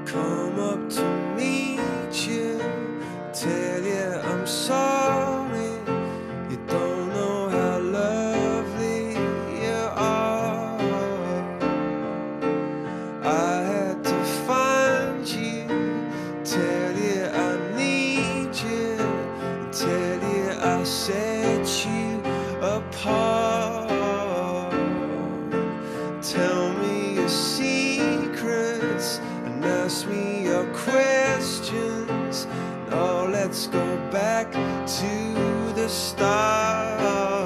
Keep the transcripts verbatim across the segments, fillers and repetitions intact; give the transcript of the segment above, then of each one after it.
come up to meet you, tell you I'm sorry. You don't know how lovely you are. I had to find you, tell you I need you, tell you I set you apart. Tell me your secrets and ask me your questions. Oh, let's go back to the start.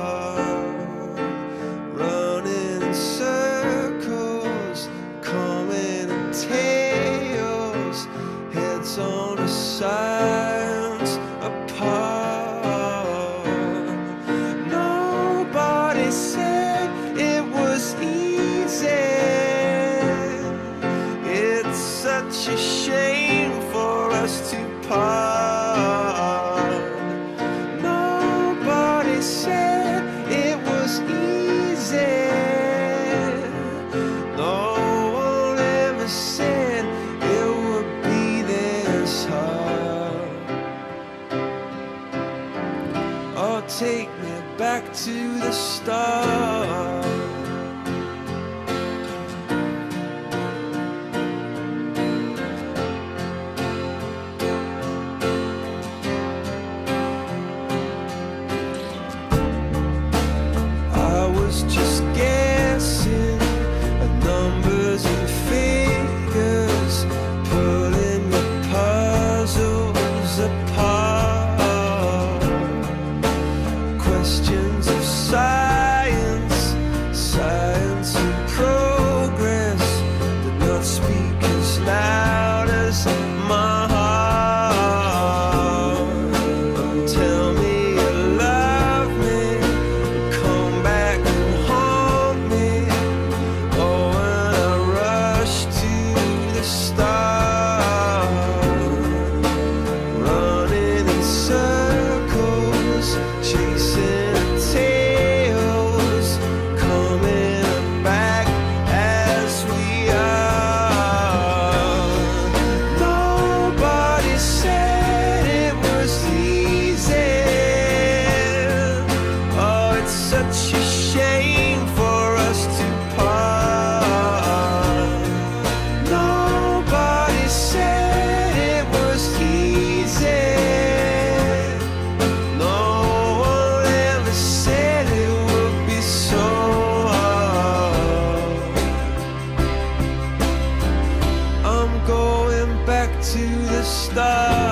Running in circles, coming in tails, heads on the sides apart. Nobody said it was easy. It's such a shame for us to part. Nobody said it was easy. No one ever said it would be this hard. Oh, take me back to the start. Just guessing at numbers and figures, pulling the puzzles apart. Questions of science, science and progress did not speak as loud as my heart. Tell me you love me, come back and haunt me. Oh, when I rush to the start, running in circles, chasing tails, coming back as we are. Nobody said it was easy. Oh, it's such a shame for us to part. Nobody said it was easy. No one ever said it would be so hard. I'm going back to the start.